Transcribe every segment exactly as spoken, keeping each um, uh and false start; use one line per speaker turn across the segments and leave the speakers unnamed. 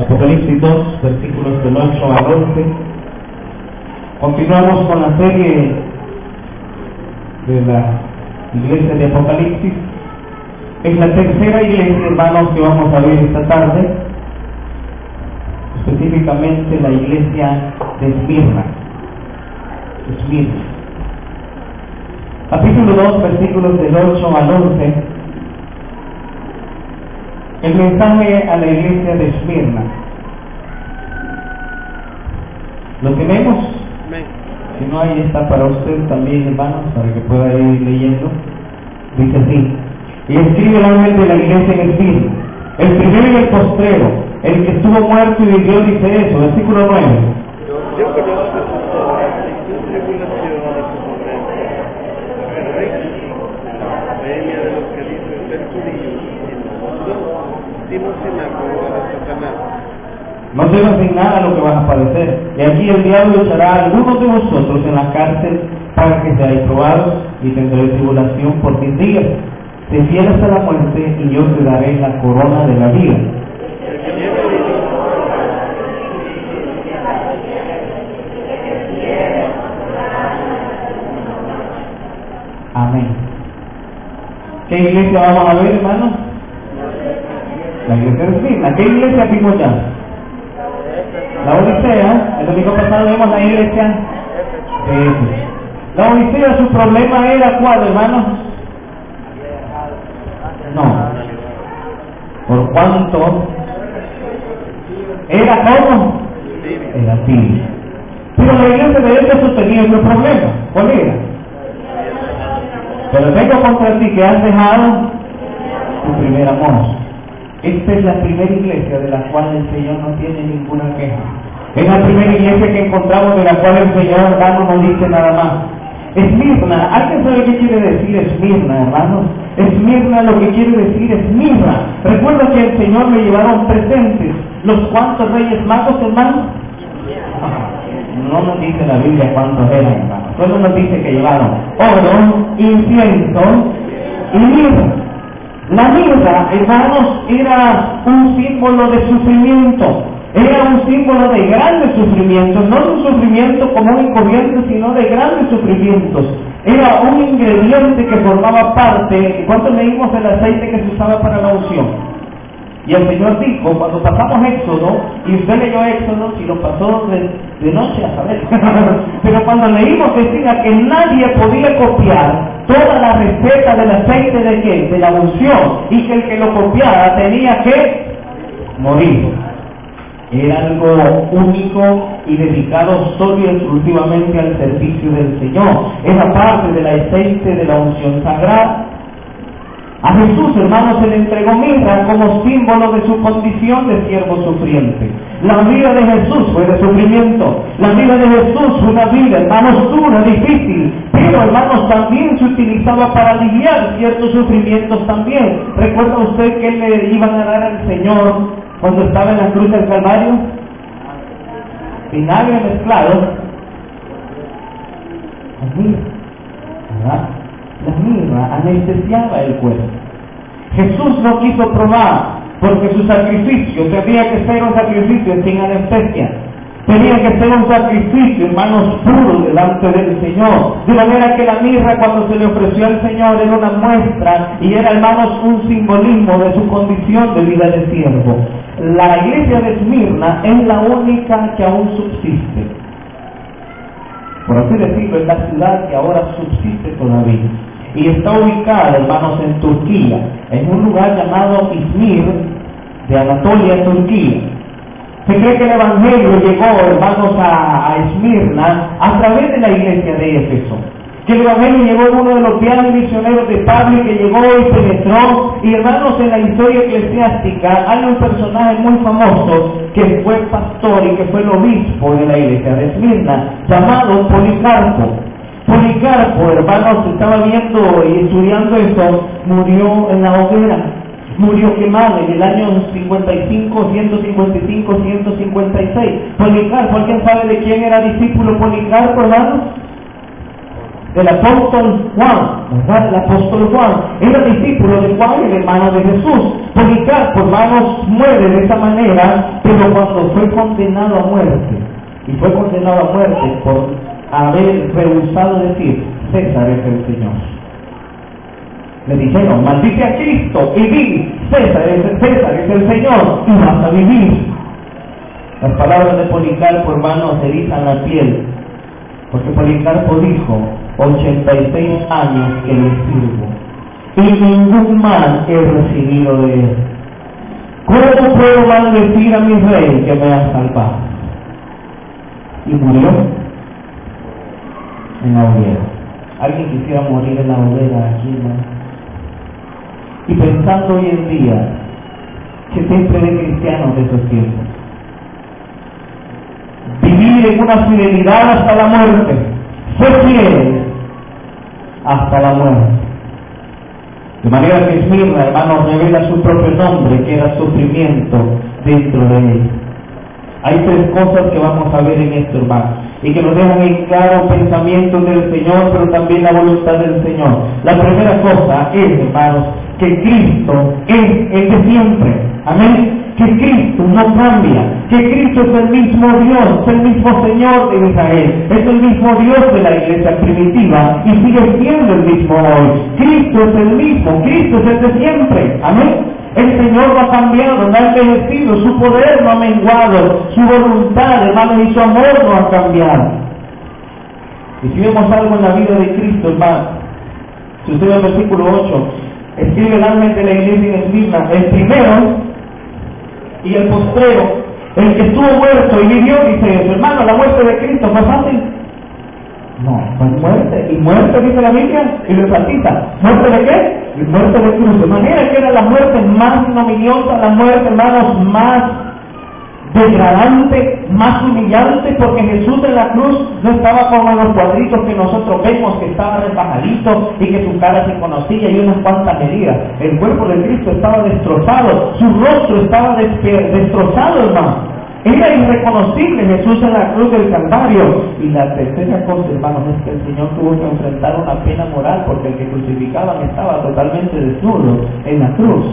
Apocalipsis dos, versículos del ocho al once. Continuamos con la serie de la iglesia de Apocalipsis. Es la tercera iglesia, hermanos, que vamos a ver esta tarde, específicamente la iglesia de Esmirna. Esmirna. Capítulo dos, versículos del ocho al once. El mensaje a la iglesia de Esmirna. ¿Lo tenemos? Si no, ahí está para usted también, hermanos, para que pueda ir leyendo. Dice así: y escribe el ángel de la iglesia en Esmirna, el primero y el postrero, el que estuvo muerto y vivió, dice eso. Versículo nueve.
Yo conozco tus obras y tus tribulaciones, la academia de los que dicen ser judíos y no lo son, sino sinagoga de Satanás.
No temas en nada lo que vas a padecer. Y aquí el diablo echará a algunos de vosotros en la cárcel para que seáis probados, y tendréis tribulación por diez días. Te fieles hasta la muerte, y yo te daré la corona de la vida. Amén. ¿Qué iglesia vamos a ver, hermanos? La iglesia de Esmirna. ¿Qué iglesia vimos ya? La Odisea. El domingo pasado vimos la iglesia de Éfeso. La Odisea, su problema era ¿cuál, hermanos? No. ¿Por cuánto? ¿Era cómo? Era tibia. Pero la iglesia de Éfeso tenía otro problema. ¿Cuál era? Pero tengo contra ti que has dejado tu primer amor. Esta es la primera iglesia de la cual el Señor no tiene ninguna queja. Es la primera iglesia que encontramos de la cual el Señor, hermano, no dice nada más. Esmirna, ¿alguien sabe qué quiere decir Esmirna, hermanos? Esmirna lo que quiere decir es mirra. Recuerda que el Señor le llevaron presentes. ¿Los cuantos reyes magos, hermanos? No nos dice la Biblia cuántos eran, hermanos. Solo nos dice que llevaron oro, incienso y mirra. La mirra, hermanos, era un símbolo de sufrimiento. Era un símbolo de grandes sufrimientos, no de un sufrimiento común y corriente, sino de grandes sufrimientos. Era un ingrediente que formaba parte. ¿Cuánto leímos el aceite que se usaba para la unción? Y el Señor dijo, cuando pasamos Éxodo, y usted leyó Éxodo, y lo pasó de, de noche a saber, pero cuando leímos decía que nadie podía copiar toda la receta del aceite de qué, de la unción, y que el que lo copiara tenía que morir. Era algo único y dedicado solo y exclusivamente al servicio del Señor. Era parte del aceite de la unción sagrada. A Jesús, hermanos, se le entregó mirra como símbolo de su condición de siervo sufriente. La vida de Jesús fue de sufrimiento. La vida de Jesús fue una vida, hermanos, dura, difícil. Pero, hermanos, también se utilizaba para aliviar ciertos sufrimientos también. ¿Recuerda usted que le iban a dar al Señor cuando estaba en la cruz del Calvario? Vinagre mezclado con mirra, ¿verdad? La mirra anestesiaba el cuerpo. Jesús no quiso probar, porque su sacrificio tenía que ser un sacrificio sin anestesia. Tenía que ser un sacrificio, hermanos, puro delante del Señor. De manera que la mirra, cuando se le ofreció al Señor, era una muestra y era, hermanos, un simbolismo de su condición de vida de siervo. La iglesia de Esmirna es la única que aún subsiste. Por así decirlo, es la ciudad que ahora subsiste todavía. Y está ubicada, hermanos, en Turquía, en un lugar llamado Izmir, de Anatolia, Turquía. Se cree que el Evangelio llegó, hermanos, a, a Esmirna a través de la iglesia de Éfeso. Que el Evangelio llegó en uno de los viajes misioneros de Pablo, que llegó y penetró. Y, hermanos, en la historia eclesiástica hay un personaje muy famoso que fue pastor y que fue el obispo de la iglesia de Esmirna, llamado Policarpo. Policarpo, hermanos, estaba viendo y estudiando eso, murió en la hoguera. Murió quemado en el año cincuenta y cinco, ciento cincuenta y cinco, ciento cincuenta y seis. Policarpo, ¿alguien sabe de quién era discípulo Policarpo, hermanos? del apóstol Juan, ¿verdad? El apóstol Juan era discípulo de Juan, el hermano de Jesús. Policarpo, hermanos, muere de esa manera, pero cuando fue condenado a muerte, y fue condenado a muerte por haber rehusado decir, César es el Señor. Le dijeron, maldice a Cristo y di, César es, César es el Señor y vas a vivir. Las palabras de Policarpo, hermanos, erizan la piel, porque Policarpo dijo, ochenta y seis años que le sirvo, y ningún mal he recibido de él. ¿Cómo puedo maldecir a mi rey que me ha salvado? Y murió en la hoguera. ¿Alguien quisiera morir en la hoguera aquí, hermano? Y pensando hoy en día, que siempre de cristianos de esos tiempos, vivir en una fidelidad hasta la muerte, fue fiel hasta la muerte. De manera que Esmirna, hermanos, revela su propio nombre, que era sufrimiento dentro de él. Hay tres cosas que vamos a ver en esto, hermanos, y que nos dejan en claro pensamientos del Señor, pero también la voluntad del Señor. La primera cosa es, hermanos, que Cristo es el de siempre. Amén. Que Cristo no cambia, que Cristo es el mismo Dios, es el mismo Señor de Israel, es el mismo Dios de la iglesia primitiva y sigue siendo el mismo hoy. Cristo es el mismo, Cristo es el de siempre. Amén. El Señor no ha cambiado, no ha envejecido, su poder no ha menguado, su voluntad, hermanos, y su amor no ha cambiado. Y si vemos algo en la vida de Cristo, hermano, si usted ve el versículo ocho, escribe el ángel de la iglesia en Esmirna, el primero y el postrero, el que estuvo muerto y vivió, dice eso. Hermano, la muerte de Cristo fue fácil. No, fue muerte, y muerte dice la Biblia, y lo enfatiza. ¿Muerte de qué? Y muerte de cruz. De manera que era la muerte más ignominiosa, la muerte, hermanos, más degradante, más humillante, porque Jesús en la cruz no estaba como los cuadritos que nosotros vemos, que estaba rebajadito y que su cara se conocía y unas cuantas heridas. El cuerpo de Cristo estaba destrozado, su rostro estaba destrozado, hermano. Era irreconocible Jesús en la cruz del Calvario. Y la tercera cosa, hermanos, es que el Señor tuvo que enfrentar una pena moral, porque el que crucificaban estaba totalmente desnudo en la cruz.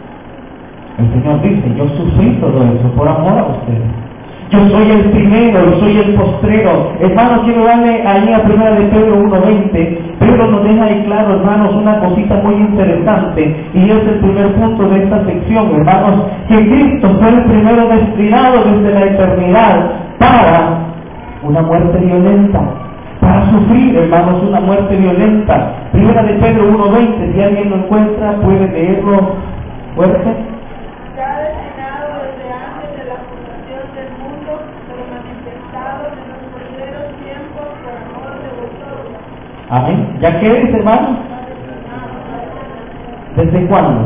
El Señor dice, yo sufrí todo eso por amor a ustedes. Yo soy el primero y soy el postrero. Hermanos, quiero darle ahí a primera de Pedro uno veinte. Pedro nos deja ahí claro, hermanos, una cosita muy interesante, y es el primer punto de esta sección, hermanos, que Cristo fue el primero destinado desde la eternidad para una muerte violenta, para sufrir, hermanos, una muerte violenta. Primera de Pedro uno veinte, si alguien lo encuentra, puede leerlo fuerte. Amén. ¿Ya qué dice, hermano? ¿Desde cuándo?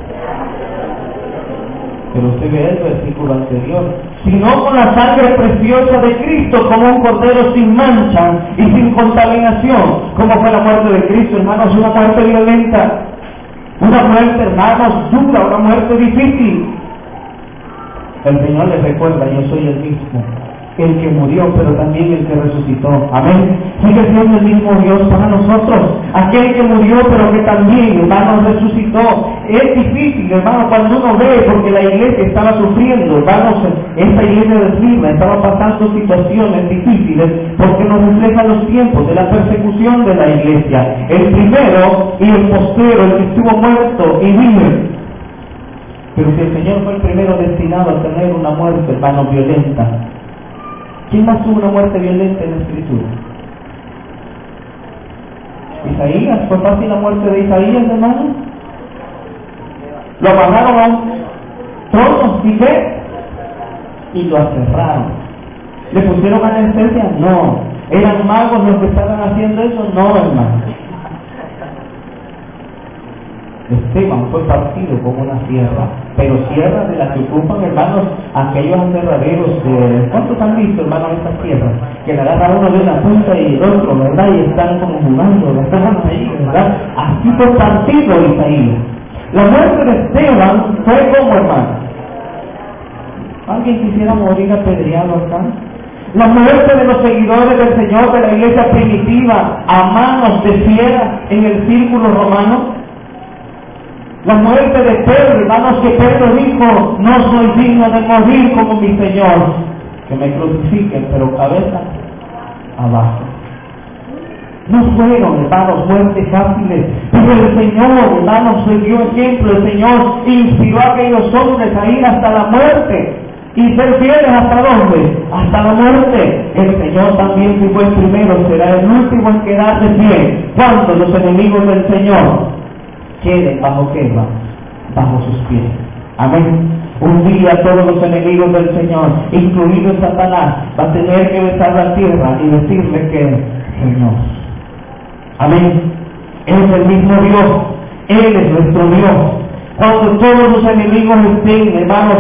Pero usted ve el versículo anterior. Sino con la sangre preciosa de Cristo, como un cordero sin mancha y sin contaminación. ¿Cómo fue la muerte de Cristo, hermanos? Una muerte violenta. Una muerte, hermanos, dura, una muerte difícil. El Señor les recuerda, yo soy el mismo, el que murió, pero también el que resucitó. Amén. Sigue siendo el mismo Dios para nosotros. Aquel que murió, pero que también, hermanos, resucitó. Es difícil, hermano, cuando uno ve, porque la iglesia estaba sufriendo, hermanos, esta iglesia de Esmirna estaba pasando situaciones difíciles, porque nos reflejan los tiempos de la persecución de la iglesia. El primero y el postrero, el que estuvo muerto y vive. Pero si el Señor fue el primero destinado a tener una muerte, hermano, violenta, ¿quién más tuvo una muerte violenta en la Escritura? Isaías. ¿Fue fácil la muerte de Isaías, hermano? Lo amarraron a un trono, ¿sí qué? Y lo aserraron. ¿Le pusieron anestesia? No. ¿Eran magos los que estaban haciendo eso? No, hermano. Esteban fue partido como una sierra, pero sierras de las que ocupan, hermanos, aquellos aserraderos de... ¿Cuántos han visto, hermanos, estas sierras? Que la agarra uno de una punta y el otro, ¿verdad? Y están como jugando, están ahí, ¿verdad? Así fue partido Isaías. La muerte de Esteban fue como, hermano. ¿Alguien quisiera morir apedreado acá? La muerte de los seguidores del Señor de la iglesia primitiva a manos de fiera en el círculo romano. La muerte de Pedro, hermanos, que Pedro dijo, no soy digno de morir como mi Señor, que me crucifiquen, pero cabeza abajo. No fueron, hermanos, muertes fáciles, pero el Señor, hermanos, le dio ejemplo. El Señor inspiró a aquellos hombres a ir hasta la muerte y ser fieles hasta dónde, hasta la muerte. El Señor también, si fue el primero, será el último en quedar de pie cuando los enemigos del Señor queden bajo qué, bajo sus pies. Amén. Un día todos los enemigos del Señor, incluido Satanás, va a tener que besar la tierra y decirle que Señor. Amén. Él es el mismo Dios. Él es nuestro Dios. Cuando todos los enemigos estén, hermanos,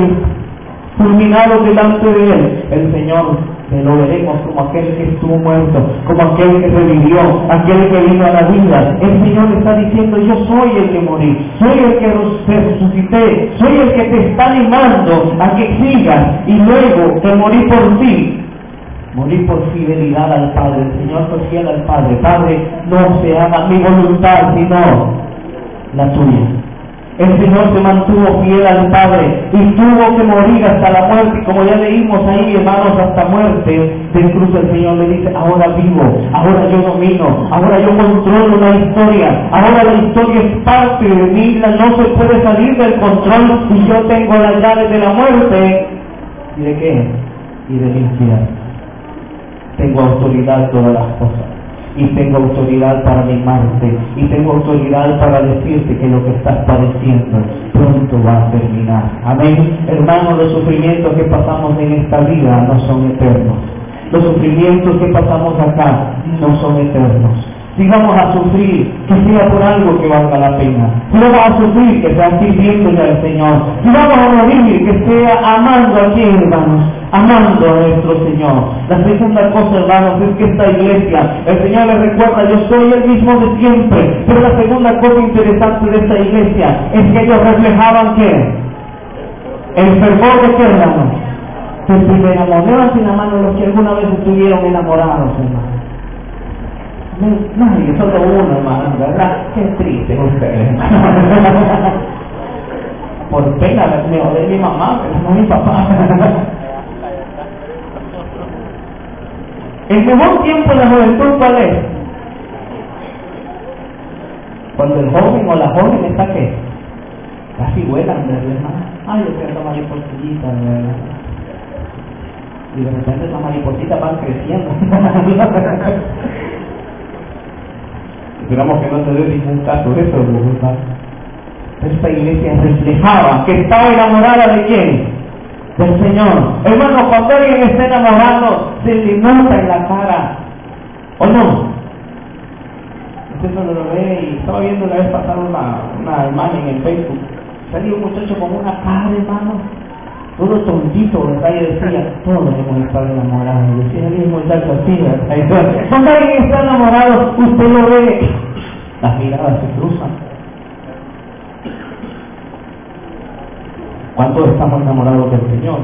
fulminados delante de Él, el Señor lo veremos como aquel que estuvo muerto, como aquel que revivió, aquel que vino a la vida. El Señor le está diciendo, yo soy el que morí, soy el que resucité, soy el que te está animando a que sigas, y luego que morí por ti. Morí por fidelidad al Padre. El Señor fue fiel al Padre. Padre, no se haga mi voluntad, sino la tuya. El Señor se mantuvo fiel al Padre y tuvo que morir hasta la muerte. Y como ya leímos ahí, hermanos, hasta muerte de cruz, el Señor le dice, ahora vivo, ahora yo domino, ahora yo controlo la historia, ahora la historia es parte de mí, no se puede salir del control, y yo tengo las llaves de la muerte. ¿Y de qué? Y del infierno. Tengo autoridad en todas las cosas. Y tengo autoridad para animarte. Y tengo autoridad para decirte que lo que estás padeciendo pronto va a terminar. Amén. Hermanos, los sufrimientos que pasamos en esta vida no son eternos. Los sufrimientos que pasamos acá no son eternos. Si vamos a sufrir, que sea por algo que valga la pena. Si vamos a sufrir, que sea sirviéndole al Señor. Si vamos a morir, que sea amando a quién, hermanos, amando a nuestro Señor. La segunda cosa, hermanos, es que esta iglesia, el Señor les recuerda, yo soy el mismo de siempre. Pero la segunda cosa interesante de esta iglesia es que ellos reflejaban ¿qué? El fervor de qué, hermanos, del primer amor. Levanten la mano los que alguna vez estuvieron enamorados, hermanos. Nadie, solo uno, hermano, ¿verdad? Qué triste ustedes. Por pena me odia mi mamá, pero no mi papá. El mejor tiempo de la juventud, ¿cuál es? Cuando el joven o la joven está ¿qué? Casi vuelan, ¿verdad? Ay, yo quiero tomar mariposita, ¿verdad? Y de repente las maripositas van creciendo. Esperamos que no se dé ningún caso de eso, ¿verdad? Esta iglesia reflejaba que estaba enamorada de quién, del Señor. Hermano, cuando alguien está enamorado, se le nota en la cara, ¿o no? Usted solo lo ve, y estaba viendo la vez pasada una, una imagen en Facebook. Salió un muchacho con una cara, hermano, todo tontito, ¿verdad? Y decía, todos debemos estar enamorados. Y decía el mismo muchacho así, ¿verdad? Cuando alguien está enamorado, usted lo ve, las miradas se cruzan. ¿Cuántos estamos enamorados del Señor?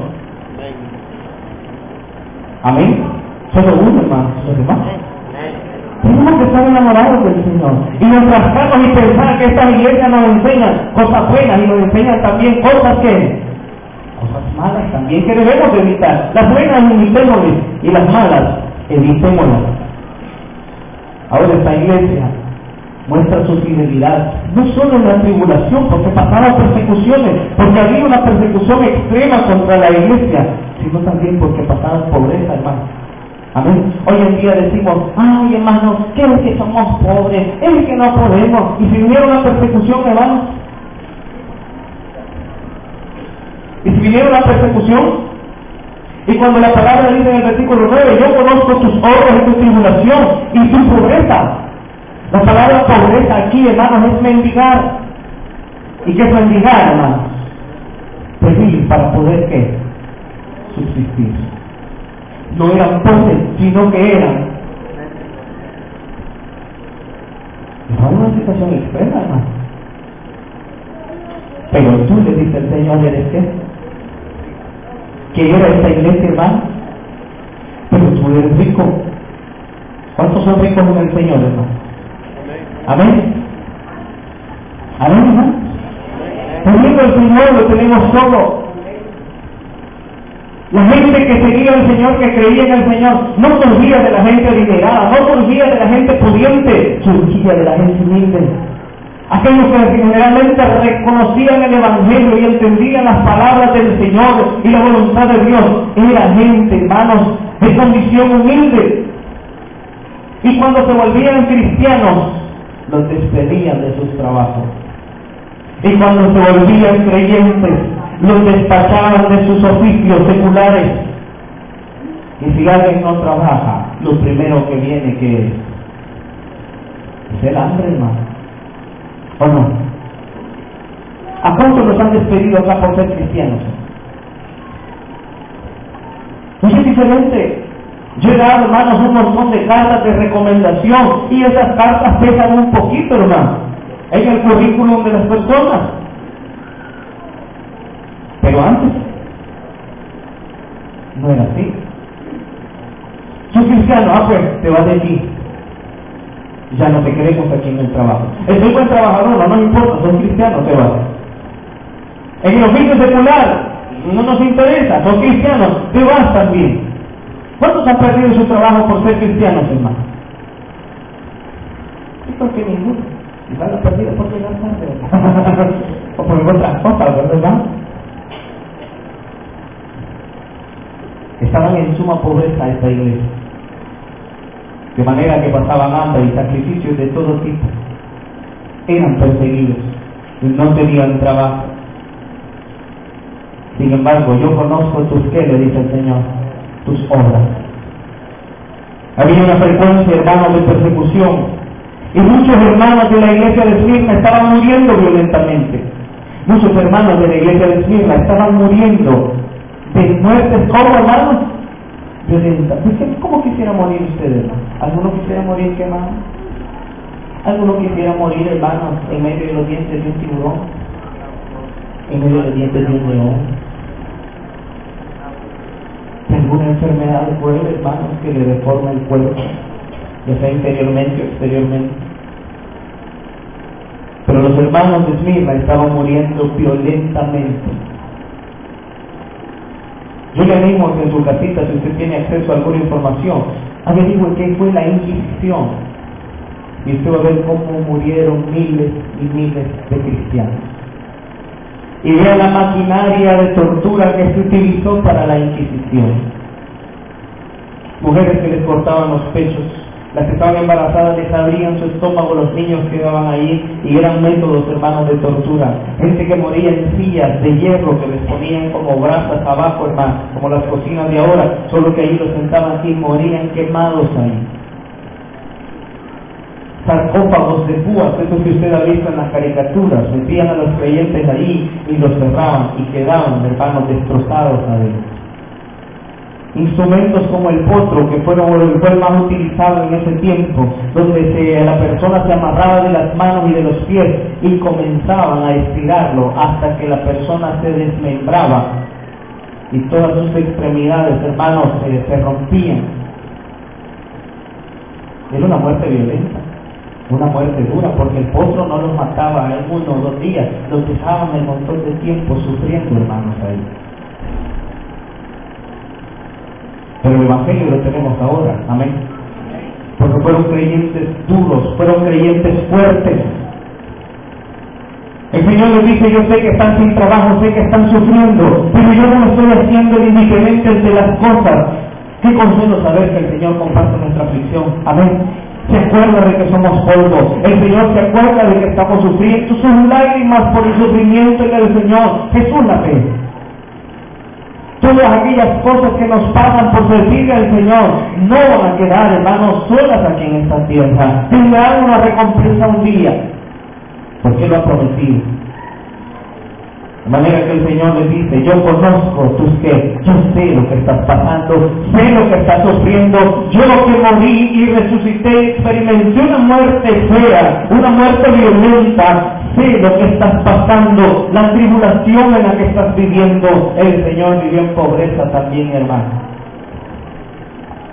Amén. Solo uno, hermano, los demás. Tenemos que estar enamorados del Señor y nos rascamos y pensar que estas iglesias nos enseñan cosas buenas y nos enseñan también cosas que cosas malas también que debemos evitar. Las buenas imitémoslas y las malas evitémoslas. Ahora esta iglesia muestra su fidelidad, no solo en la tribulación, porque pasaron persecuciones, porque había una persecución extrema contra la iglesia, sino también porque pasaron pobreza, hermano. Amén. Hoy en día decimos, ay, hermano, que es que somos pobres, es que no podemos, y si viniera una persecución, hermano, y si viniera una persecución, y cuando la palabra dice en el versículo nueve, yo conozco tus obras y tu tribulación y tu pobreza. La palabra pobreza aquí, hermanos, es mendigar. ¿Y qué es mendigar, hermanos? Pedir para poder, ¿qué? Subsistir. No eran pobres, sino que eran. Era una situación extrema, hermano. Pero tú le dices al Señor, ¿eres qué? ¿Qué era esta iglesia, hermano? pero tú eres rico. ¿Cuántos son ricos en el Señor, hermano? Amén. Amén, hermano. Teniendo el Señor lo tenemos todo. La gente que seguía al Señor, que creía en el Señor, no surgía de la gente adinerada, no surgía de la gente pudiente, surgía de la gente humilde. Aquellos que generalmente reconocían el Evangelio y entendían las palabras del Señor y la voluntad de Dios, era gente, hermanos, de condición humilde. Y cuando se volvían cristianos, los despedían de sus trabajos. Y cuando se volvían creyentes, los despachaban de sus oficios seculares. Y si alguien no trabaja, lo primero que viene que es, es el hambre, hermano. ¿O no? ¿A cuántos los han despedido acá por ser cristianos? No es diferente. Yo he dado, hermanos, un montón de cartas de recomendación y esas cartas pesan un poquito, hermano, en el currículum de las personas. Pero antes no era así. Soy cristiano, ah pues, te vas de aquí. Ya no te queremos aquí en el trabajo. El soy buen trabajador, no nos importa, soy cristiano, te vas. En el oficio secular, no nos interesa, son cristianos, te vas también. ¿Cuántos han perdido su trabajo por ser cristianos, hermano? Yo creo que ninguno. Quizás la perdida por llegar tarde. O por otras cosas, ¿verdad? Estaban en suma pobreza esta iglesia. De manera que pasaban hambre y sacrificios de todo tipo. Eran perseguidos y no tenían trabajo. Sin embargo, yo conozco tus qué, le dice el Señor, tus obras. Había una frecuencia, hermanos, de persecución. Y muchos hermanos de la iglesia de Esmirna estaban muriendo violentamente. Muchos hermanos de la iglesia de Esmirna estaban muriendo de muertes, ¿cómo, hermanos? Violentas. ¿Cómo quisiera morir ustedes, hermanos? ¿Alguno quisiera morir quemado? ¿Alguno quisiera morir, hermanos, en medio de los dientes de un tiburón? ¿En medio de los dientes de un león? ¿De alguna enfermedad del cuerpo, hermanos, que le deforma el cuerpo, ya sea interiormente o exteriormente? Pero los hermanos de Esmirna estaban muriendo violentamente. Yo le animo que en su casita, si usted tiene acceso a alguna información, averigüe qué fue la Inquisición. Y usted va a ver cómo murieron miles y miles de cristianos. Y vea la maquinaria de tortura que se utilizó para la Inquisición. Mujeres que les cortaban los pechos, las que estaban embarazadas les abrían su estómago, los niños quedaban ahí, y eran métodos, hermanos, de tortura. Gente que moría en sillas de hierro que les ponían como brasas abajo, hermano, como las cocinas de ahora, solo que ahí los sentaban y morían quemados ahí. Sarcófagos de púas, esos que usted ha visto en las caricaturas, metían a los creyentes ahí y los cerraban y quedaban, hermanos, destrozados adentro. Instrumentos como el potro, que fueron el fue más utilizado en ese tiempo, donde se, la persona se amarraba de las manos y de los pies y comenzaban a estirarlo hasta que la persona se desmembraba y todas sus extremidades, hermanos, se, se rompían. Era una muerte violenta, una muerte dura, porque el potro no los mataba en uno o dos días, los dejaban el montón de tiempo sufriendo, hermanos, ahí. Pero el Evangelio lo tenemos ahora, amén. Porque fueron creyentes duros, fueron creyentes fuertes. El Señor les dice, yo sé que están sin trabajo, sé que están sufriendo, pero yo no me estoy haciendo indiferente de las cosas. Qué consuelo saber que el Señor comparte nuestra aflicción, amén. Se acuerda de que somos polvo, el Señor se acuerda de que estamos sufriendo, sus lágrimas por el sufrimiento en el Señor. Jesús la fe. Todas aquellas cosas que nos pasan por servirle al Señor no van a quedar, hermanos, solas aquí en esta tierra. Tendrán una recompensa un día, porque lo ha prometido. De manera que el Señor les dice, yo conozco tus que, yo sé lo que estás pasando, sé lo que estás sufriendo, yo que morí y resucité, experimenté una muerte fea, una muerte violenta, sé lo que estás pasando, la tribulación en la que estás viviendo. El Señor vivió en pobreza también, hermano.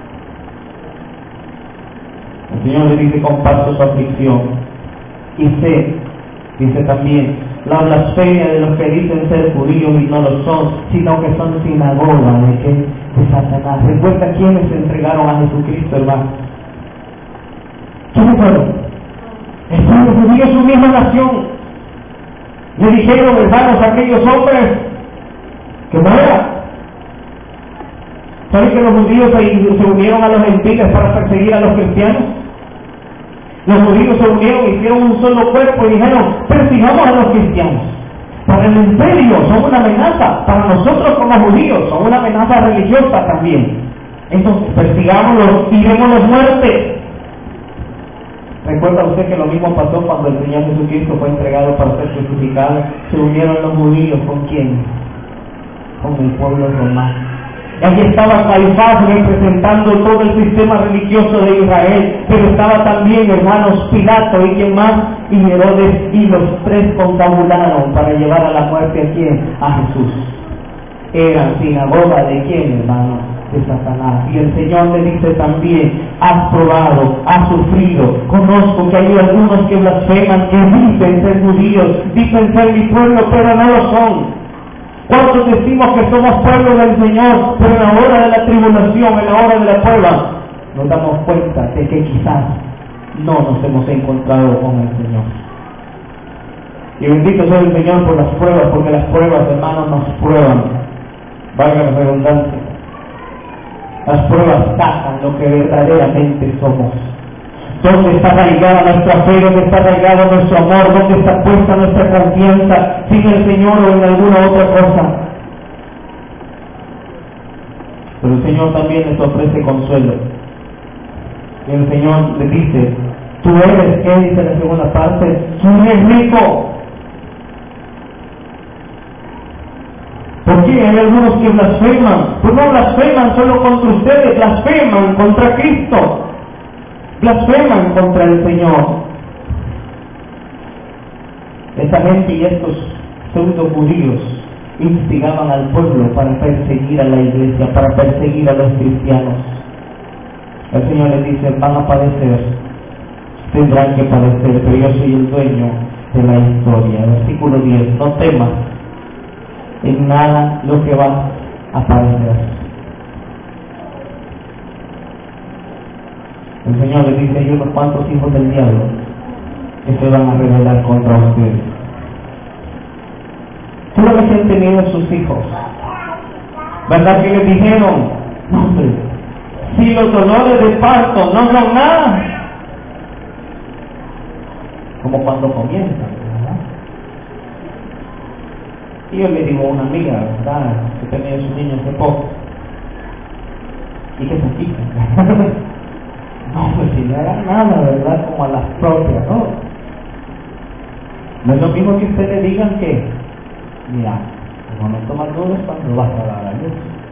Señor le dice, comparto su aflicción. Y sé, dice también, la blasfemia de los que dicen ser judíos y no lo son, sino que son sinagoga de, que, de Satanás. Recuerda quiénes se entregaron a Jesucristo, hermano. ¿Quiénes fueron? El pueblo judío, su misma nación. Le dijeron, hermanos, a aquellos hombres que muera. ¿Saben que los judíos se unieron a los gentiles para perseguir a los cristianos? Los judíos se unieron, hicieron un solo cuerpo y dijeron, persigamos a los cristianos. Para el imperio son una amenaza, para nosotros como judíos son una amenaza religiosa también. Entonces persigámoslos y démosles muerte. ¿Recuerda usted que lo mismo pasó cuando el Señor Jesucristo fue entregado para ser crucificado? Se unieron los judíos, ¿con quién? Con el pueblo romano. Aquí estaba Caifás representando todo el sistema religioso de Israel, pero estaba también, hermanos, Pilato y quien más, y Herodes, y los tres confabularon para llevar a la muerte a quién, a Jesús. Eran sinagoga de quién, hermanos, de Satanás. Y el Señor le dice también, has probado, has sufrido, conozco que hay algunos que blasfeman, que dicen ser judíos, dicen ser mi pueblo, pero no lo son. ¿Cuántos decimos que somos pueblo del Señor, pero en la hora de la tribulación, en la hora de la prueba, nos damos cuenta de que quizás no nos hemos encontrado con el Señor? Y bendito sea el Señor por las pruebas, porque las pruebas, hermanos, nos prueban. Valga la redundancia. Las pruebas sacan lo que verdaderamente somos. ¿Dónde está arraigada nuestra fe? ¿Dónde está arraigado nuestro amor? ¿Dónde está puesta nuestra confianza? ¿Sin el Señor o en alguna otra cosa? Pero el Señor también les ofrece consuelo. Y el Señor le dice, tú eres, ¿qué dice la segunda parte? Tú eres rico. ¿Por qué? Hay algunos que blasfeman. Pues no blasfeman solo contra ustedes, blasfeman contra Cristo. Blasfeman contra el Señor. Esta gente y estos pseudo judíos instigaban al pueblo para perseguir a la iglesia, para perseguir a los cristianos. El Señor les dice, van a padecer, tendrán que padecer, pero yo soy el dueño de la historia. Versículo diez, no temas en nada lo que va a padecer. El Señor les dice, hay unos cuantos hijos del diablo que se van a rebelar contra ustedes. Solo que se han tenido sus hijos, ¿verdad que les dijeron? No, hombre, si los dolores de parto no son nada, como cuando comienzan, ¿verdad? Y yo le digo a una amiga, ¿verdad?, que tenía su niño hace poco, y que se quitan. No, pues si no era nada, ¿verdad? Como a las propias, ¿no? No es lo mismo que ustedes le digan que, mira, el momento más duro es cuando vas a dar a luz.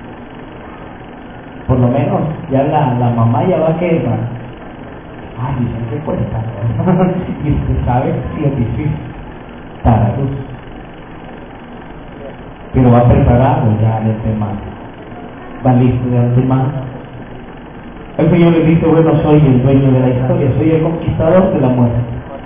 Por lo menos, ya la, la mamá ya va a quedar. Ay, dicen que cuesta, ¿no? Y usted sabe si es difícil dar a luz. Pero va preparado ya de antemano. Va listo de antemano. El Señor le dice, bueno, soy el dueño de la historia, soy el conquistador de la muerte.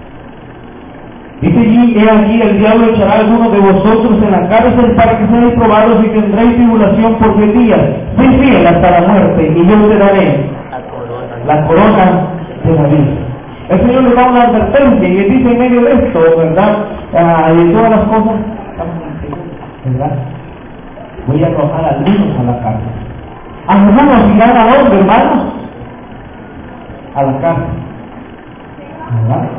Dice allí, he aquí el diablo echará a algunos de vosotros en la cárcel para que seáis probados y tendréis tribulación por seis días. Seis fiel hasta la muerte, y yo te daré la corona de la vida. El Señor le da una advertencia y le dice en medio de esto, ¿verdad? Ah, y de todas las cosas, ¿verdad? Voy a arrojar a algunos a la cárcel. Algunos irán a dónde, hermanos? A la cárcel, ¿verdad?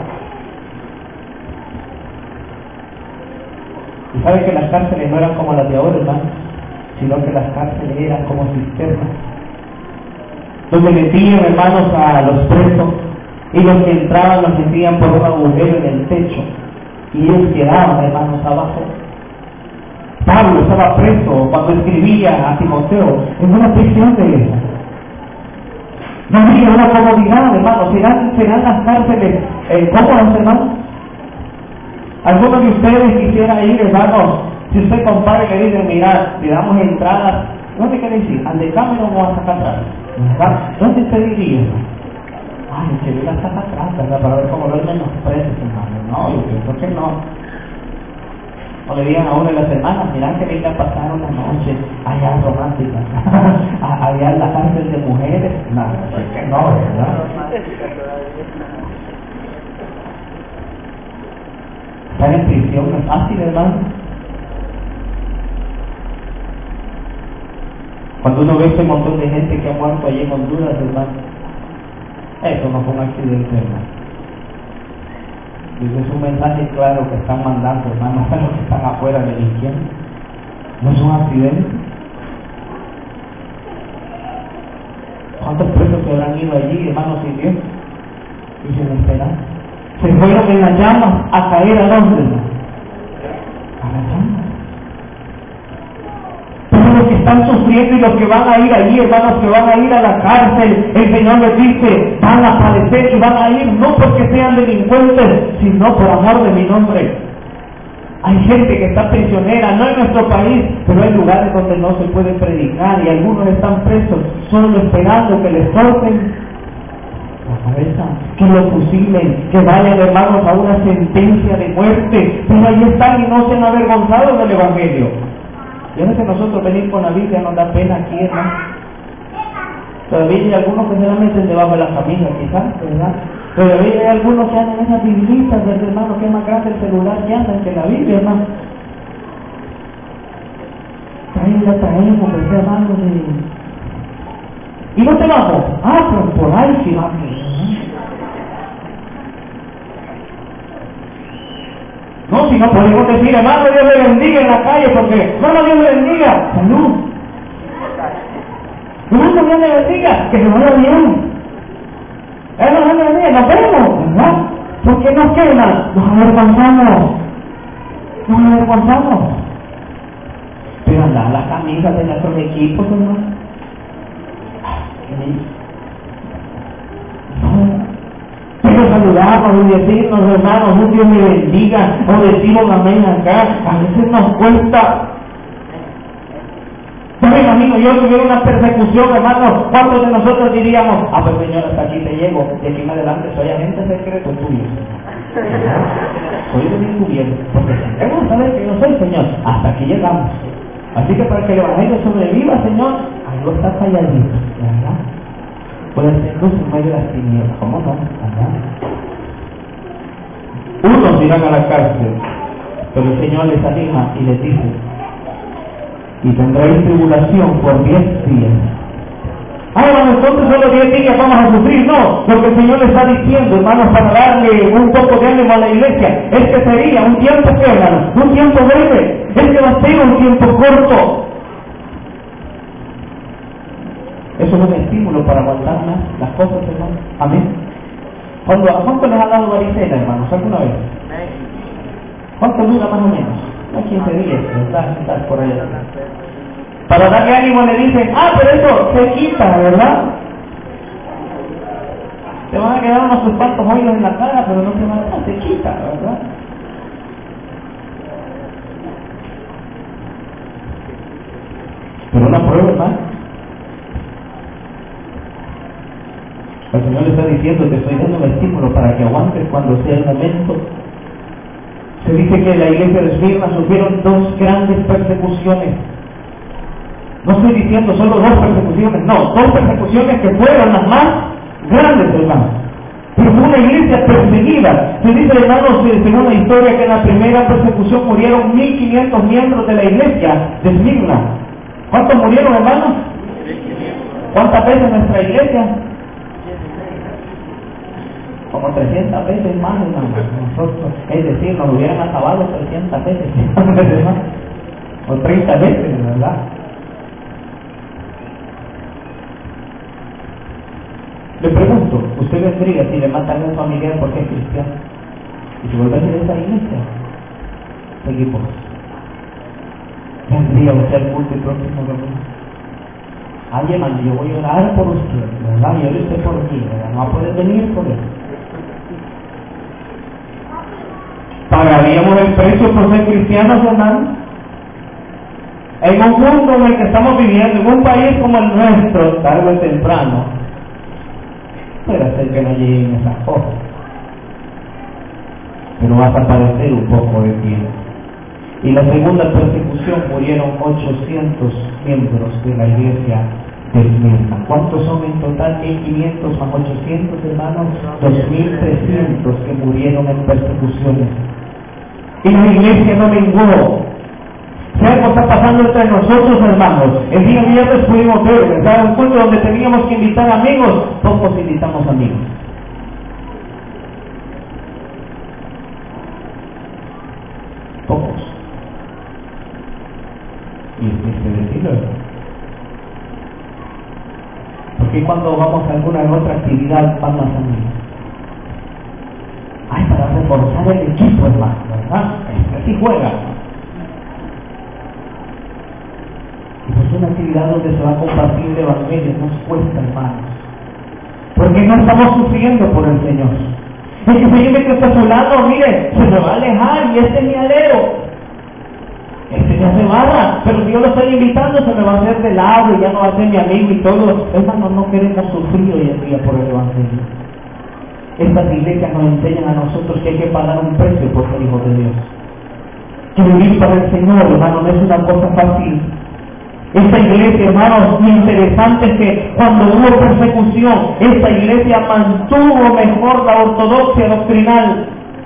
Y sabe que las cárceles no eran como las de ahora, hermanos, sino que las cárceles eran como cisternas, donde metían, hermanos, a los presos, y los que entraban los metían por un agujero en el techo, y ellos quedaban, hermanos, abajo. Pablo estaba preso cuando escribía a Timoteo en una prisión de esa. No había una comodidad, hermanos. ¿Serán, serán las cárceles eh, cómodas, hermanos? ¿Alguno de ustedes quisiera ir, hermanos? Si usted compara y le dice, mira, le damos entradas, ¿dónde quiere decir? ¿Al Decámeron o a Zacatlán? ¿Dónde usted diría? Ay, que Dios está atrás, ¿verdad? Para ver cómo lo menosprecios, hermano. No, yo pienso que no. O le digan a uno de las hermanas, mira que venga a pasar una noche allá romántica, allá en la cárcel de mujeres. No, es que no, ¿verdad? Estar en prisión no es fácil, hermano. Cuando uno ve este montón de gente que ha muerto allí en Honduras, hermano, eso no fue un accidente, hermano. Ese es un mensaje claro que están mandando, hermano, a los que están afuera del infierno. No es un accidente. ¿Cuántos presos se habrán ido allí, hermano, sin Dios? Y sin esperanza. Se fueron en las llamas a caer a dónde, hermano. A las llamas. Pero los que están sufriendo y los que van a ir allí, hermanos, que van a ir a la cárcel, el Señor les dice, van a padecer y van a ir no porque sean delincuentes, sino por amor de mi nombre. Hay gente que está prisionera, no en nuestro país, pero hay lugares donde no se puede predicar y algunos están presos solo esperando que les corten la cabeza, que lo fusilen, que vayan, hermanos, a una sentencia de muerte, pero ahí están y no se han avergonzado del Evangelio. Y a veces nosotros venir con la Biblia nos da pena aquí, hermano. Todavía hay algunos que se la meten debajo de la camisa, quizás, ¿verdad? Todavía hay algunos que andan esas biblitas, ¿verdad, hermano? Que es más grande el celular que andan que la Biblia, hermano. Traenla, traemos, ¿verdad, hermano? ¿Y no te vamos? Ah, pero por ahí sí va. No, si no podemos decir, hermano, Dios le bendiga en la calle, porque, hermano, Dios le bendiga, salud. Hermano, Dios le bendiga, que se vaya bien. Hermano, Dios le bendiga, nos vemos, ¿verdad? ¿Por qué nos queda? Nos avergonzamos. Nos avergonzamos. Pero andar las camisas de nuestros equipos, hermano. No. Pero saludarnos y decirnos, hermanos, un Dios me bendiga, o decimos amén acá, a veces nos cuesta. Yo me imagino, yo si hubiera una persecución, hermanos, ¿cuántos de nosotros diríamos, ah, pues Señor, hasta aquí te llego, de aquí en adelante soy agente secreto tuyo? Soy de mi gobierno, porque tendremos que saber que yo soy, Señor, hasta aquí llegamos. Así que para que el Evangelio sobreviva, Señor, algo está falladito, ¿verdad? Puede ser luz en medio de las tinieblas, ¿cómo no? ¿Verdad? Unos irán a la cárcel, pero el Señor les anima y les dice, y tendréis tribulación por diez días. Ah, hermano, entonces solo diez días vamos a sufrir. No, lo que el Señor le está diciendo, hermanos, para darle un poco de ánimo a la iglesia, es que sería un tiempo que, hermano, un tiempo breve, es que va a ser un tiempo corto. Eso es un estímulo para aguantar más las cosas, hermano. Amén. Cuando, ¿a cuánto les ha dado varicela, hermanos? ¿Alguna vez? ¿Cuánto dura más o menos? A quince días, ¿verdad? Estás por allá. Para darle ánimo le dicen, ah, pero eso se quita, ¿verdad? Te van a quedar unos cuantos hoyos en la cara, pero no se van a, se quita, ¿verdad? Pero una prueba, hermano. El Señor le está diciendo, te estoy dando un estímulo para que aguantes cuando sea el momento. Se dice que en la iglesia de Esmirna sufrieron dos grandes persecuciones. No estoy diciendo solo dos persecuciones, no, dos persecuciones que fueron las más grandes, hermanos. Pero fue una iglesia perseguida. Se dice, hermanos, según la historia, que en la primera persecución murieron mil quinientos miembros de la iglesia de Esmirna. ¿Cuántos murieron, hermanos? ¿Cuántas veces en nuestra iglesia? Como trescientas veces más, hermano. Nosotros, es decir, nos hubieran acabado trescientas veces, o treinta veces, ¿verdad? Le pregunto, ¿usted vendría si le matan a un familiar porque es cristiano? Y si vuelve a ir a esa iglesia, seguimos. ¿Vendría usted al culto el próximo domingo? Ay, hermano, yo voy a orar por usted, ¿verdad? Y ore usted por mí, ¿verdad? No va a poder venir por él. ¿Pagaríamos el precio por ser cristianos, hermanos? En un mundo en el que estamos viviendo, en un país como el nuestro, tarde o temprano, puede ser que no lleguen esas cosas, pero vas a padecer un poco de tiempo. Y la segunda persecución murieron ochocientos miembros de la iglesia de Esmirna. ¿Cuántos son en total? mil quinientos más ochocientos, hermanos, dos mil trescientos que murieron en persecuciones. Y la iglesia no menguó. Si algo está pasando entre nosotros, hermanos, el día viernes pudimos ver, ¿verdad? Un culto donde teníamos que invitar amigos, pocos invitamos amigos. Pocos. Y es triste decirlo. Porque cuando vamos a alguna otra actividad van más amigos. Ay, para reforzar el equipo, hermano, ¿verdad? Así juega. Y pues una actividad donde se va a compartir el evangelio nos cuesta, hermanos. Porque no estamos sufriendo por el Señor. Es que se dice que está a su lado, mire, se me va a alejar y este es mi alero. Este ya se barra, pero si yo lo estoy invitando se me va a hacer de lado y ya no va a ser mi amigo y todo. Hermanos, no queremos sufrir hoy en día por el evangelio. Estas iglesias nos enseñan a nosotros que hay que pagar un precio por ser hijos de Dios. Que vivir para el Señor, hermano, no es una cosa fácil. Esta iglesia, hermanos, lo interesante es que cuando hubo persecución, esta iglesia mantuvo mejor la ortodoxia doctrinal.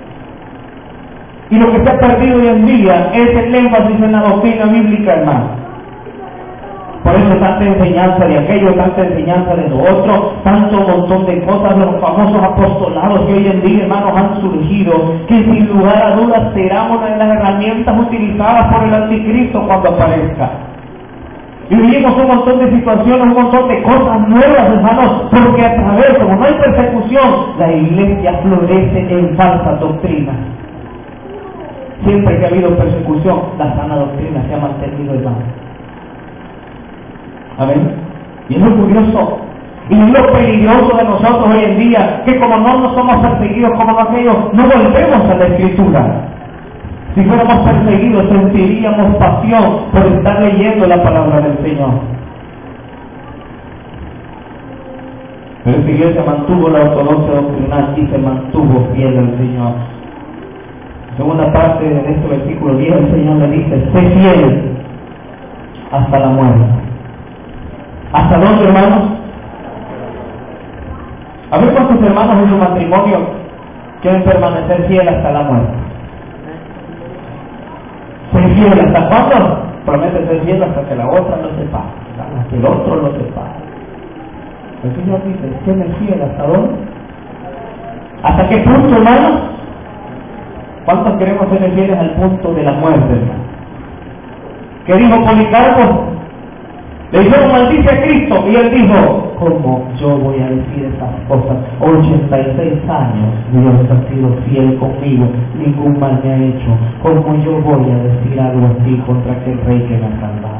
Y lo que se ha perdido hoy en día es el énfasis en la doctrina bíblica, hermano. Por eso tanta enseñanza de aquello, tanta enseñanza de lo otro, tanto montón de cosas de los famosos apostolados que hoy en día, hermanos, han surgido, que sin lugar a dudas serán una de las herramientas utilizadas por el anticristo cuando aparezca. Y vivimos un montón de situaciones, un montón de cosas nuevas, hermanos, porque a través, como no hay persecución, la iglesia florece en falsas doctrinas. Siempre que ha habido persecución, la sana doctrina se ha mantenido, hermano. Amén. Y es lo curioso y es lo peligroso de nosotros hoy en día, que como no nos somos perseguidos como aquellos, no volvemos a la Escritura. Si fuéramos perseguidos, sentiríamos pasión por estar leyendo la palabra del Señor. Pero esta iglesia mantuvo la ortodoxia doctrinal y se mantuvo fiel al Señor. Segunda parte de este versículo diez, el Señor le dice: sé fiel hasta la muerte. ¿Hasta dónde, hermanos? A ver cuántos hermanos en su matrimonio quieren permanecer fiel hasta la muerte. Ser fiel hasta cuándo? Promete ser fiel hasta que la otra lo sepa, hasta que el otro lo sepa. El Señor dice: séme fiel hasta dónde. ¿Hasta qué punto, hermanos? ¿Cuántos queremos ser fieles al punto de la muerte, hermano? ¿Qué dijo Policarpo? Le dijeron: maldice a Cristo, y él dijo: ¿cómo yo voy a decir esas cosas? ochenta y seis años Dios ha sido fiel conmigo, ningún mal me ha hecho. ¿Cómo yo voy a decir algo así contra aquel rey que me ha salvado?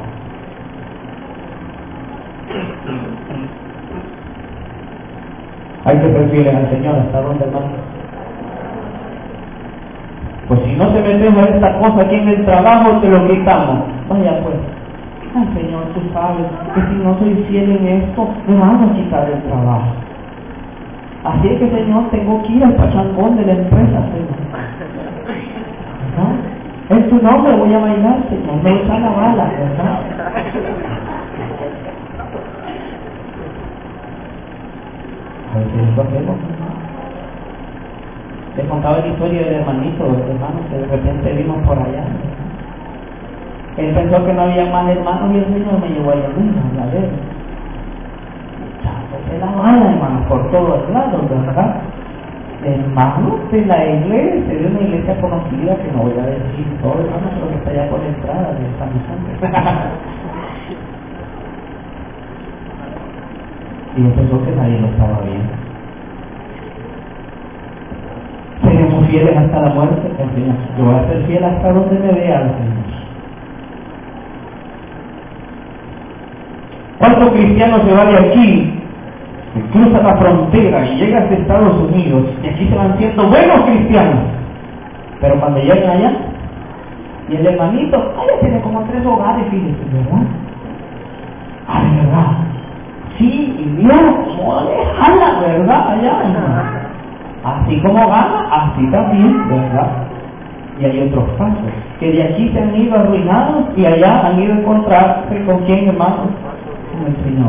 Hay que ser fieles al Señor. ¿Hasta dónde, hermano? Pues si no te metemos a esta cosa aquí en el trabajo, te lo quitamos. Vaya pues. Ay, Señor, tú sabes que si no soy fiel en esto, me van a quitar el trabajo. Así es que, Señor, tengo que ir al pachangón de la empresa, Señor. ¿Verdad? En tu nombre voy a bailar, Señor. Me usa la bala, ¿verdad? A ver si esto hacemos. Les contaba la historia del hermanito, hermano, que de repente vimos por allá. Él pensó que no había más hermanos y el Señor me llevó a la misma, a ver. Se la mala, hermanos, por todos lados, ¿verdad? Hermanos de la iglesia, de una iglesia conocida, que no voy a decir todo, hermano, pero que está allá por la entrada de San Vicente. Y yo pensó que nadie lo estaba viendo. Seremos fieles hasta la muerte, el Señor. Yo voy a ser fiel hasta donde me vea el Señor. ¿Cuántos cristianos se van de aquí, se cruzan la frontera y llegan a Estados Unidos y aquí se van siendo buenos cristianos? Pero cuando llegan allá, y el hermanito, allá tiene como tres hogares, fíjense, ¿verdad? Ay, ¿verdad? Sí, y mira cómo le jala, ¿verdad? Allá, hermano. Así como gana, así también, ¿verdad? Y hay otros pasos, que de aquí se han ido arruinados y allá han ido a encontrarse con quién, hermano, con el Señor.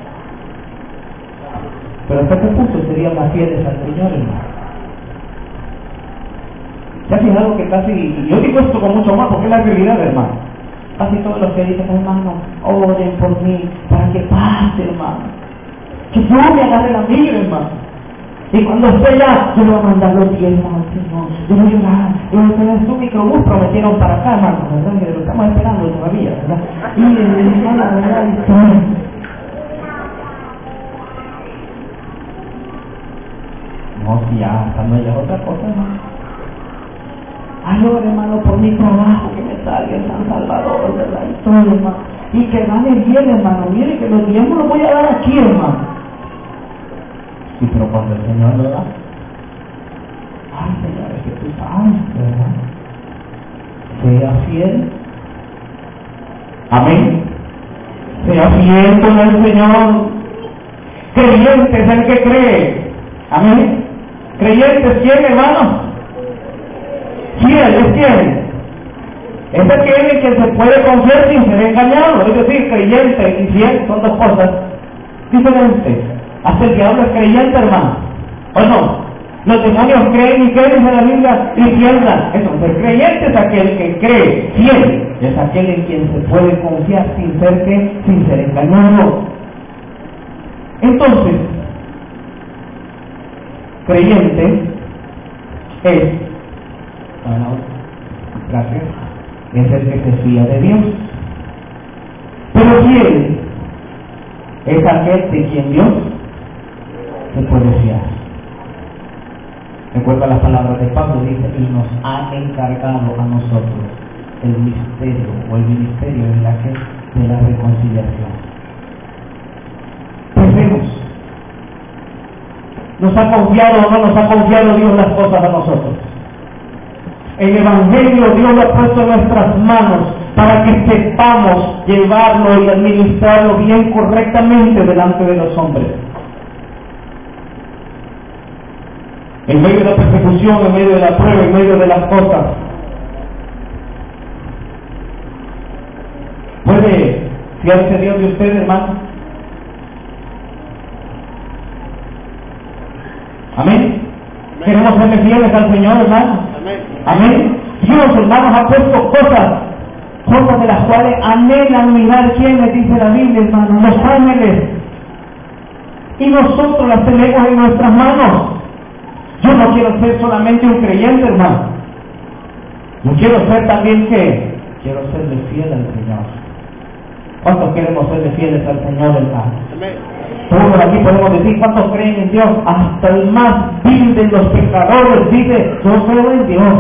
Pero hasta qué punto serían más fieles al Señor, hermano. ¿Se ha fijado que casi, yo digo esto con mucho amor porque es la realidad, hermano? Casi todos los que dicen, hermano, oren por mí, para que pase, hermano, que yo me agarre la migra, hermano. Y cuando esté ya, yo le voy a mandar los diezmos al Señor, yo voy a llorar, yo voy a tener su microbús, prometieron para acá, hermano, ¿verdad? Que lo estamos esperando todavía, ¿verdad? Y hermano, la verdad, no, si ya, estando allá otra cosa, hermano. Ay, ore, hermano, por mi trabajo, que me salga en San Salvador, ¿verdad? Y todo, hermano. Y que gane bien, hermano. Mire que los diezmos los voy a dar aquí, hermano. Sí, pero cuando el Señor lo da, ay, Señor, es que tú sabes, ¿verdad? Sea fiel. Amén. Sea fiel con el Señor. Creyente es el que cree. Amén. Creyente es quien, hermano. Fiel es quien. Es aquel en que se puede confiar sin ser engañado. Es decir, creyente y fiel son dos cosas diferentes. Hasta el diablo es creyente, hermano, ¿o no? Los demonios creen y creen, dice la Biblia, y piensan. Entonces, creyente es aquel que cree, fiel es aquel en quien se puede confiar sin ser que, sin ser engañado. Entonces, creyente es, bueno, gracias, es el que se fía de Dios. Pero fiel es aquel de quien Dios se puede fiar. Recuerda las palabras de Pablo, dice, y nos ha encargado a nosotros el misterio o el ministerio de la, que, de la reconciliación. Pensemos, ¿nos ha confiado o no nos ha confiado Dios las cosas a nosotros? El Evangelio Dios lo ha puesto en nuestras manos para que sepamos llevarlo y administrarlo bien correctamente delante de los hombres. En medio de la persecución, en medio de la prueba, en medio de las cosas. ¿Puede fiarse Dios de usted, hermano? Amén. Queremos serle fieles al Señor, hermano. Amén. Amén. Dios, hermanos, ha puesto cosas, cosas de las cuales anhelan mirar quién les dice la Biblia, hermano, los ángeles. Y nosotros las tenemos en nuestras manos. Yo no quiero ser solamente un creyente, hermano. Yo quiero ser también, ¿qué? Quiero serle fiel al Señor. ¿Cuántos queremos serle fieles al Señor, hermano? Todos aquí podemos decir, ¿cuántos creen en Dios? Hasta el más vil de los pecadores dice, yo creo en Dios.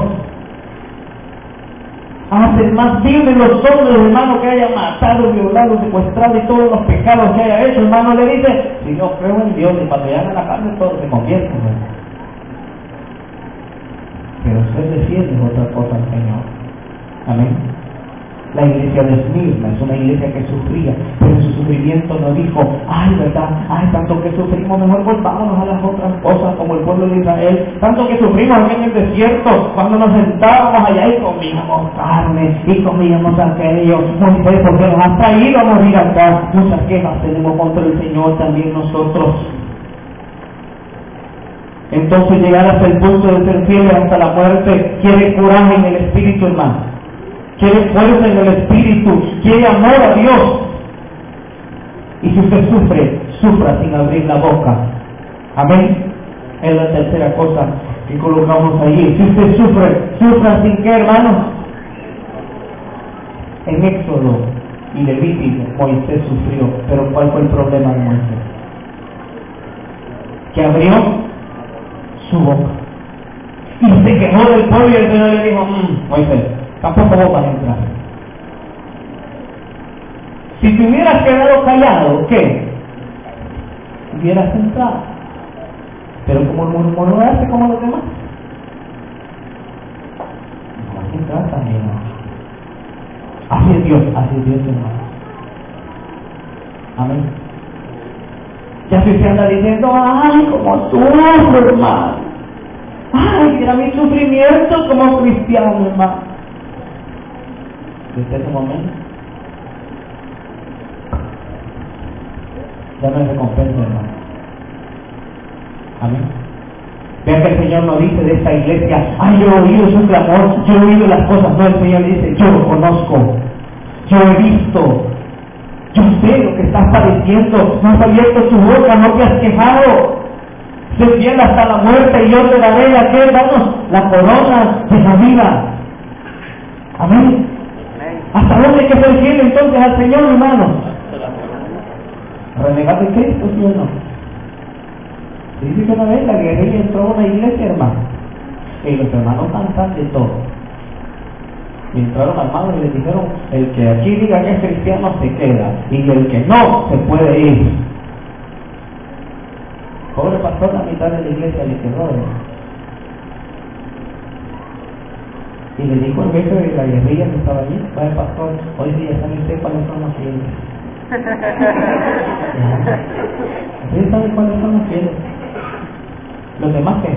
Hasta el más vil de los hombres, hermano, que haya matado, violado, secuestrado y todos los pecados que haya hecho, hermano, le dice, si yo creo en Dios, y cuando llegan a la carne todo se convierte, hermano. Pero serle fiel es otra cosa al Señor. Amén. La iglesia de Esmirna es una iglesia que sufría, pero en su sufrimiento no dijo, ay, verdad, ay, tanto que sufrimos, mejor volvámonos a las otras cosas, como el pueblo de Israel, tanto que sufrimos aquí en el desierto, cuando nos sentábamos allá y comíamos carne, y comíamos aquello, Moisés, porque nos ha traído a morir acá. Muchas quejas tenemos contra el Señor también nosotros. Entonces llegar hasta el punto de ser fieles hasta la muerte quiere coraje en el espíritu, hermano. Quiere fuerza en el espíritu, quiere amor a Dios. Y si usted sufre, sufra sin abrir la boca. Amén. Es la tercera cosa que colocamos ahí. Si usted sufre, sufra sin qué, hermano. En Éxodo y Levítico, Moisés sufrió. Pero ¿cuál fue el problema de Moisés? Que abrió su boca y se quejó del pueblo y el Señor le dijo, mmm, Moisés, tampoco vos vas a entrar. Si te hubieras quedado callado, ¿qué? Hubieras entrado. Pero como murmuraste como los demás, no vas a entrar también, ¿no? Así es Dios, así es Dios, hermano. Amén. Ya si usted anda diciendo, ay, como sufro, hermano. Ay, mira mi sufrimiento como cristiano, hermano. Desde ese momento, ya no hay recompensa, hermano. Amén. Vean que el Señor nos dice de esta iglesia, ay, yo he oído su clamor, yo he oído las cosas. No, el Señor dice, yo lo conozco, yo he visto, yo sé lo que estás padeciendo, no has abierto tu boca, no te has quejado. Sé fiel hasta la muerte y yo te daré a qué, hermanos, la corona de la vida. Amén. ¿Hasta dónde hay que ser fiel entonces al Señor, hermano? ¿Renegar de Cristo, sí o no? Dice que una vez la guerrilla entró a una iglesia, hermano, y los hermanos cantan de todo. Y entraron armados y les dijeron, el que aquí diga que es cristiano se queda, y el que no, se puede ir. Pobre pastor, la mitad de la iglesia le quedó, ¿eh? Y le dijo el jefe de la guerrilla que estaba allí, vaya pastor, hoy día sabe usted cuáles son los fieles. ¿Usted sabe cuáles son los fieles? Los demás que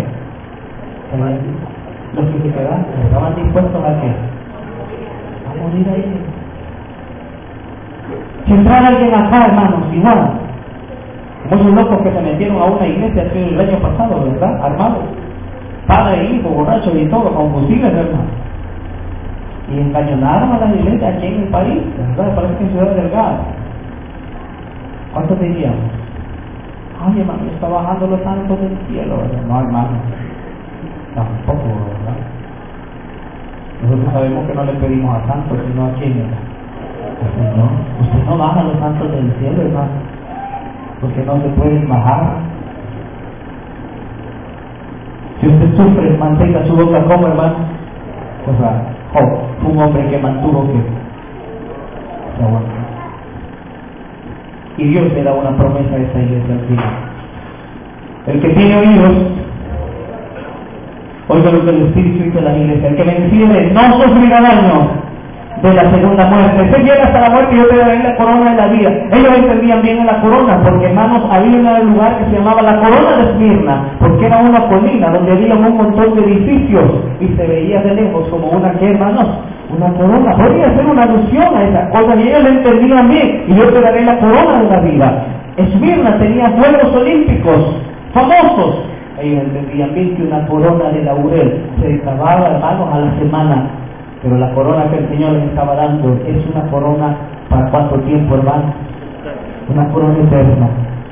los que se quedaron estaban dispuestos a qué, a morir ahí. Si entrara alguien acá, hermanos, igual como esos locos que se metieron a una iglesia el año pasado, ¿verdad? Armados, padre e hijo, borrachos y todo, con fusiles, hermano, y encañonaron a las iglesias aquí en el país, ¿verdad? Parece que en Ciudad Delgada. ¿Cuántos diríamos? Ay, hermano, está bajando los santos del cielo, ¿verdad? No, hermano, tampoco, ¿verdad? Nosotros sabemos que no le pedimos a santos, sino a quién, ¿verdad? Al Señor. Usted no baja los santos del cielo, hermano, porque no se pueden bajar. Si usted sufre, mantenga su boca como, hermano. O sea, Job fue un hombre que mantuvo que se aguantó. Y Dios le da una promesa a esa iglesia al final. El que tiene oídos, oiga lo que el Espíritu dice a la iglesia. El que venciere no sufrirá daño de la segunda muerte. Se llega hasta la muerte y yo te daré la corona de la vida. Ellos entendían bien en la corona, porque, hermanos, había un lugar que se llamaba la corona de Esmirna, porque era una colina donde había un montón de edificios y se veía de lejos como una, ¿qué, hermanos? Una corona. Podría ser una alusión a esa cosa, y ellos le entendían bien, y yo te daré la corona de la vida. Esmirna tenía Juegos Olímpicos famosos. Ellos entendían bien que una corona de laurel se acababa, hermanos, a la semana. Pero la corona que el Señor les estaba dando es una corona para cuánto tiempo, hermano. Una corona eterna.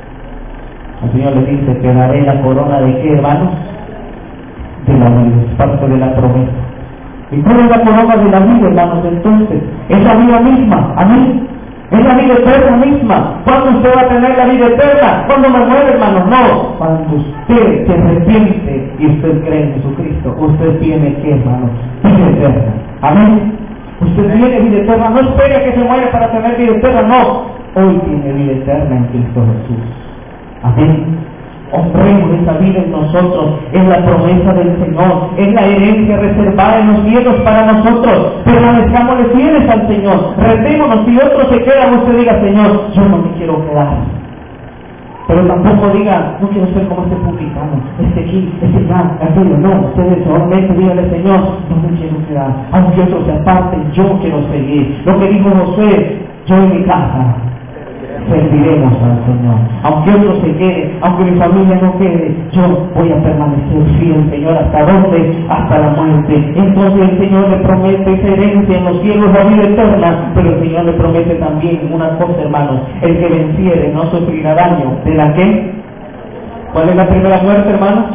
El Señor les dice, te daré la corona de qué, hermanos? De la vida, es parte de la promesa. ¿Y cuál es la corona de la vida, hermanos? Entonces, es la vida misma, amén. Es la vida eterna misma. ¿Cuándo usted va a tener la vida eterna? ¿Cuándo me muere, hermano? No. Cuando usted se arrepiente y usted cree en Jesucristo, usted tiene que, hermano, vida eterna. Amén. Usted tiene vida eterna. No espere a que se muera para tener vida eterna. No. Hoy tiene vida eterna en Cristo Jesús. Amén. Honremos esa vida en nosotros. Es la promesa del Señor. Es la herencia reservada en los cielos para nosotros. Permanezcámosle fieles al Señor. Retémonos. Si otros se quedan, usted diga, Señor, yo no me quiero quedar. Pero tampoco diga, no quiero ser como este publicano, este aquí, este plan, aquello. No, ustedes solamente díganle, Señor, no me quiero quedar. Aunque otros se aparten, yo quiero seguir. Lo que dijo José, yo en mi casa serviremos al Señor. Aunque otros se queden, aunque mi familia no quede, yo voy a permanecer fiel, Señor. ¿Hasta dónde? Hasta la muerte. Entonces el Señor le promete esa herencia en los cielos, la vida eterna. Pero el Señor le promete también una cosa, hermanos: el que venciere no sufrirá daño. ¿De la qué? ¿Cuál es la primera muerte, hermanos?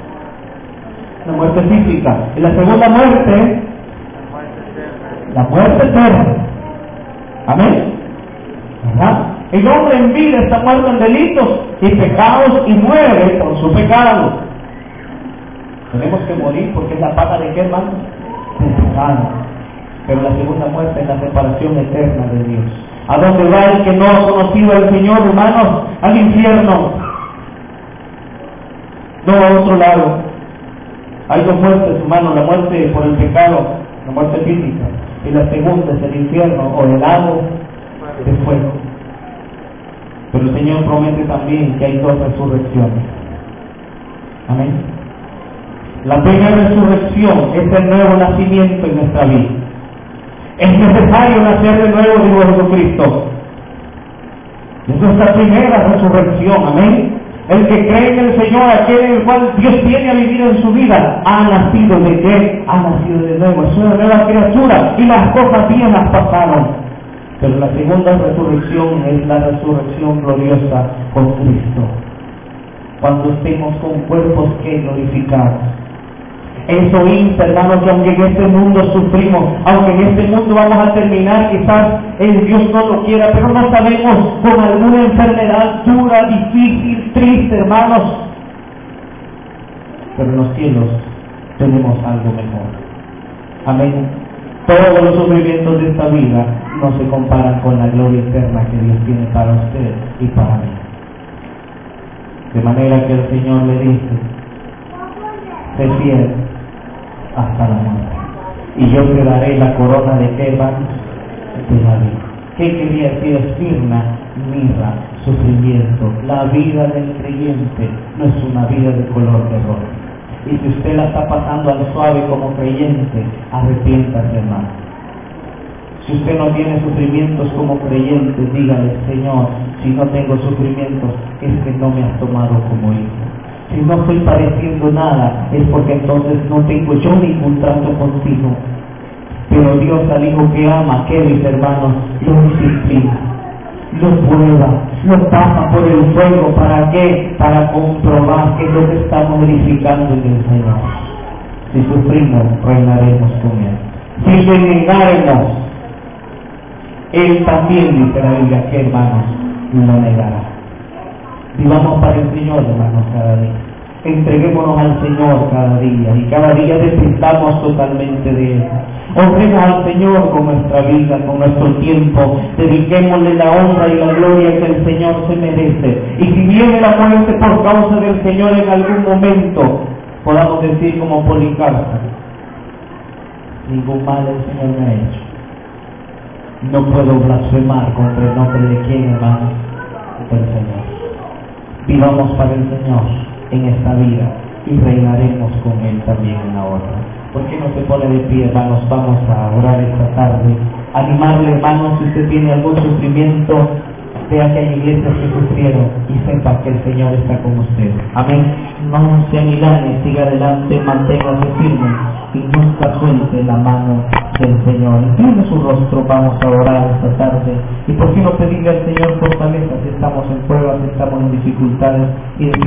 La muerte física. Y la segunda muerte, la muerte eterna. Amén. ¿Verdad? El hombre en vida está muerto en delitos y pecados y muere por su pecado. Tenemos que morir porque es la paga de qué, hermano? Del pecado. Pero la segunda muerte es la separación eterna de Dios. ¿A dónde va el que no ha conocido al Señor, hermanos? Al infierno. No a otro lado. Hay dos muertes, hermanos: la muerte por el pecado, la muerte física, y la segunda es el infierno o el lago de fuego. Pero el Señor promete también que hay dos resurrecciones. Amén. La primera resurrección es el nuevo nacimiento en nuestra vida. Es necesario nacer de nuevo, dijo Jesucristo. Esa es la primera resurrección, amén. El que cree en el Señor, aquel en el cual Dios tiene a vivir en su vida, ha nacido de qué? Ha nacido de nuevo, es una nueva criatura y las cosas viejas pasaron. Pero la segunda resurrección es la resurrección gloriosa con Cristo. Cuando estemos con cuerpos que glorificados. Eso insta, hermanos, que aunque en este mundo sufrimos, aunque en este mundo vamos a terminar, quizás el Dios no lo quiera, pero no sabemos, con alguna enfermedad dura, difícil, triste, hermanos. Pero en los cielos tenemos algo mejor. Amén. Todos los sufrimientos de esta vida no se comparan con la gloria eterna que Dios tiene para usted y para mí. De manera que el Señor le dice: sé fiel hasta la muerte, y yo te daré la corona de qué, hermanos, de la vida. ¿Qué quería decir? Esmirna, mirra, sufrimiento. La vida del creyente no es una vida de color de rosa. Y si usted la está pasando al suave como creyente, arrepiéntase, hermano. Si usted no tiene sufrimientos como creyente, dígale: Señor, si no tengo sufrimientos, es que no me has tomado como hijo. Si no estoy padeciendo nada, es porque entonces no tengo yo ningún trato contigo. Pero Dios al hijo que ama, que mis hermanos, lo disciplina, lo prueba, lo pasa por el fuego. ¿Para qué? Para comprobar qué es lo que estamos verificando en el Señor. Si sufrimos, reinaremos con Él. Si le negáremos, Él también, dice la Biblia, que hermanos, lo negará. Vivamos para el Señor, hermanos, cada día. Entreguémonos al Señor cada día, y cada día dependamos totalmente de Él. Honremos al Señor con nuestra vida, con nuestro tiempo. Dediquémosle la honra y la gloria que el Señor se merece. Y si viene la muerte por causa del Señor en algún momento, podamos decir como Policarpo: ningún mal el Señor me ha hecho. No puedo blasfemar contra el nombre de quién, hermano, del Señor. Vivamos para el Señor en esta vida y reinaremos con Él también en la otra. ¿Por qué no se pone de pie, hermanos? Vamos a orar esta tarde. Animarle, hermanos, si usted tiene algún sufrimiento, vea que hay iglesias que sufrieron y sepa que el Señor está con usted. Amén. No se amilane, siga adelante, manténgase firme y nunca suelte la mano del Señor. Incline su rostro, vamos a orar esta tarde. Y por qué no pedirle al Señor fortaleza si estamos en pruebas, si estamos en dificultades, y